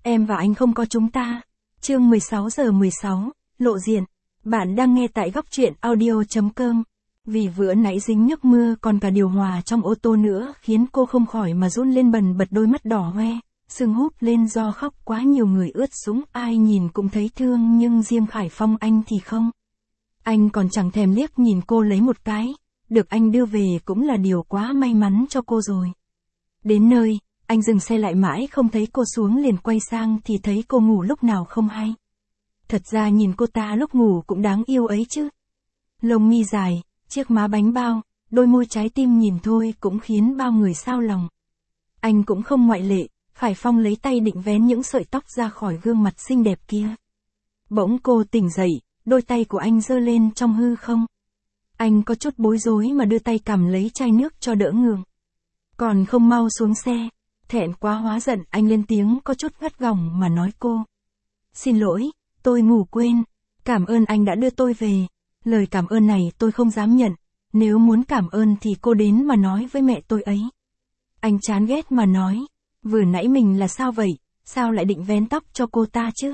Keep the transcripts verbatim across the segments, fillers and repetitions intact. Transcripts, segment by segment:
Em và anh không có chúng ta. Chương mười sáu giờ mười sáu, lộ diện. Bạn đang nghe tại góc truyện audio chấm com. Vì vừa nãy dính nước mưa còn cả điều hòa trong ô tô nữa khiến cô không khỏi mà run lên bần bật, đôi mắt đỏ hoe, sưng húp lên do khóc quá nhiều, người ướt sũng, ai nhìn cũng thấy thương, nhưng riêng Khải Phong anh thì không. Anh còn chẳng thèm liếc nhìn cô lấy một cái, được anh đưa về cũng là điều quá may mắn cho cô rồi. Đến nơi, anh dừng xe lại mãi không thấy cô xuống, liền quay sang thì thấy cô ngủ lúc nào không hay. Thật ra nhìn cô ta lúc ngủ cũng đáng yêu ấy chứ. Lông mi dài, chiếc má bánh bao, đôi môi trái tim nhìn thôi cũng khiến bao người xao lòng. Anh cũng không ngoại lệ. Khải Phong lấy tay định vén những sợi tóc ra khỏi gương mặt xinh đẹp kia. Bỗng cô tỉnh dậy, đôi tay của anh giơ lên trong hư không. Anh có chút bối rối mà đưa tay cầm lấy chai nước cho đỡ ngượng. Còn không mau xuống xe. Thẹn quá hóa giận, anh lên tiếng có chút gắt gỏng mà nói cô. Xin lỗi, tôi ngủ quên. Cảm ơn anh đã đưa tôi về. Lời cảm ơn này tôi không dám nhận. Nếu muốn cảm ơn thì cô đến mà nói với mẹ tôi ấy. Anh chán ghét mà nói. Vừa nãy mình là sao vậy, sao lại định vén tóc cho cô ta chứ?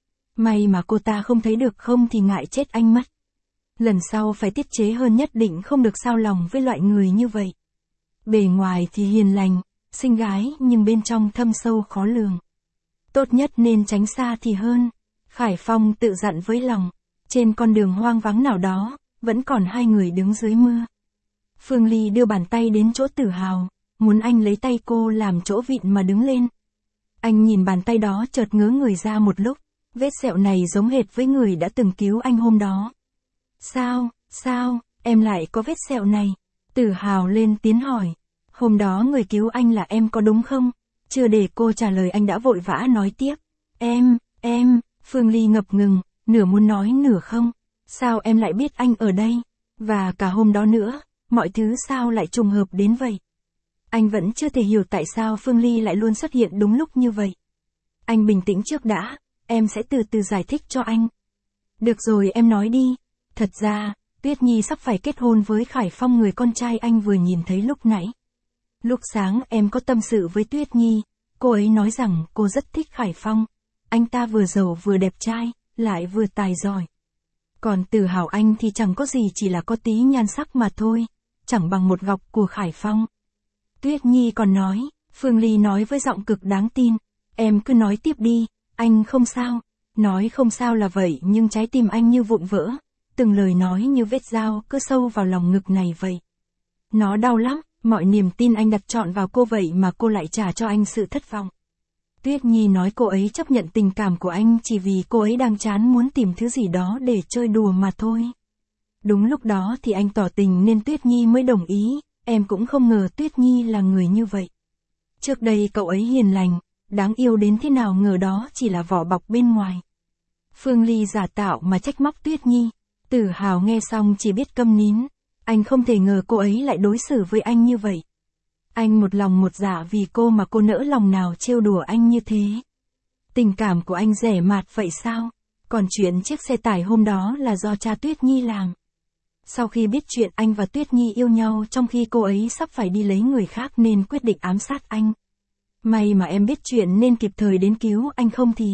May mà cô ta không thấy được, không thì ngại chết anh mất. Lần sau phải tiết chế hơn, nhất định không được xao lòng với loại người như vậy. Bề ngoài thì hiền lành, xinh gái nhưng bên trong thâm sâu khó lường. Tốt nhất nên tránh xa thì hơn. Khải Phong tự dặn với lòng. Trên con đường hoang vắng nào đó, vẫn còn hai người đứng dưới mưa. Phương Ly đưa bàn tay đến chỗ Tử Hào, muốn anh lấy tay cô làm chỗ vịn mà đứng lên. Anh nhìn bàn tay đó chợt ngớ người ra một lúc, vết sẹo này giống hệt với người đã từng cứu anh hôm đó. Sao, sao, em lại có vết sẹo này? Tử Hào lên tiếng hỏi. Hôm đó người cứu anh là em có đúng không? Chưa để cô trả lời anh đã vội vã nói tiếp. Em, em, Phương Ly ngập ngừng, nửa muốn nói nửa không. Sao em lại biết anh ở đây? Và cả hôm đó nữa, mọi thứ sao lại trùng hợp đến vậy? Anh vẫn chưa thể hiểu tại sao Phương Ly lại luôn xuất hiện đúng lúc như vậy. Anh bình tĩnh trước đã, em sẽ từ từ giải thích cho anh. Được rồi, em nói đi. Thật ra, Tuyết Nhi sắp phải kết hôn với Khải Phong, người con trai anh vừa nhìn thấy lúc nãy. Lúc sáng em có tâm sự với Tuyết Nhi, cô ấy nói rằng cô rất thích Khải Phong. Anh ta vừa giàu vừa đẹp trai, lại vừa tài giỏi. Còn Tử Hào anh thì chẳng có gì, chỉ là có tí nhan sắc mà thôi, chẳng bằng một gọc của Khải Phong. Tuyết Nhi còn nói, Phương Ly nói với giọng cực đáng tin, em cứ nói tiếp đi, anh không sao. Nói không sao là vậy nhưng trái tim anh như vụn vỡ, từng lời nói như vết dao cứ sâu vào lòng ngực này vậy. Nó đau lắm, mọi niềm tin anh đặt trọn vào cô vậy mà cô lại trả cho anh sự thất vọng. Tuyết Nhi nói cô ấy chấp nhận tình cảm của anh chỉ vì cô ấy đang chán muốn tìm thứ gì đó để chơi đùa mà thôi. Đúng lúc đó thì anh tỏ tình nên Tuyết Nhi mới đồng ý. Em cũng không ngờ Tuyết Nhi là người như vậy. Trước đây cậu ấy hiền lành, đáng yêu đến thế nào, ngờ đó chỉ là vỏ bọc bên ngoài. Phương Ly giả tạo mà trách móc Tuyết Nhi. Tử Hào nghe xong chỉ biết câm nín. Anh không thể ngờ cô ấy lại đối xử với anh như vậy. Anh một lòng một dạ vì cô mà cô nỡ lòng nào trêu đùa anh như thế. Tình cảm của anh rẻ mạt vậy sao? Còn chuyện chiếc xe tải hôm đó là do cha Tuyết Nhi làm. Sau khi biết chuyện anh và Tuyết Nhi yêu nhau trong khi cô ấy sắp phải đi lấy người khác nên quyết định ám sát anh. May mà em biết chuyện nên kịp thời đến cứu anh, không thì...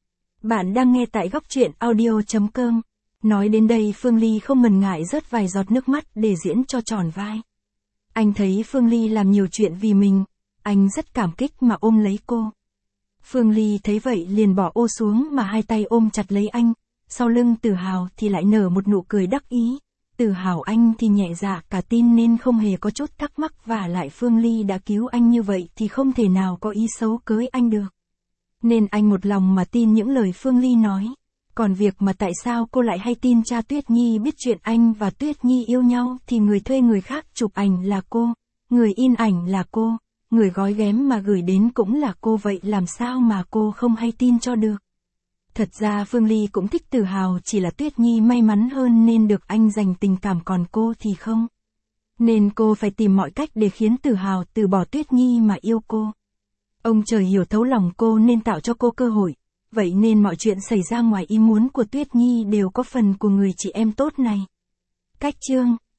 Bạn đang nghe tại góc truyện audio chấm com. Nói đến đây Phương Ly không ngần ngại rớt vài giọt nước mắt để diễn cho tròn vai. Anh thấy Phương Ly làm nhiều chuyện vì mình, anh rất cảm kích mà ôm lấy cô. Phương Ly thấy vậy liền bỏ ô xuống mà hai tay ôm chặt lấy anh, sau lưng Tử Hào thì lại nở một nụ cười đắc ý. Tử Hào anh thì nhẹ dạ cả tin nên không hề có chút thắc mắc, và lại Phương Ly đã cứu anh như vậy thì không thể nào có ý xấu cưới anh được. Nên anh một lòng mà tin những lời Phương Ly nói. Còn việc mà tại sao cô lại hay tin cha Tuyết Nhi biết chuyện anh và Tuyết Nhi yêu nhau thì người thuê người khác chụp ảnh là cô, người in ảnh là cô, người gói ghém mà gửi đến cũng là cô, vậy làm sao mà cô không hay tin cho được. Thật ra Phương Ly cũng thích Tử Hào, chỉ là Tuyết Nhi may mắn hơn nên được anh dành tình cảm, còn cô thì không. Nên cô phải tìm mọi cách để khiến Tử Hào từ bỏ Tuyết Nhi mà yêu cô. Ông trời hiểu thấu lòng cô nên tạo cho cô cơ hội. Vậy nên mọi chuyện xảy ra ngoài ý muốn của Tuyết Nhi đều có phần của người chị em tốt này. Cách chương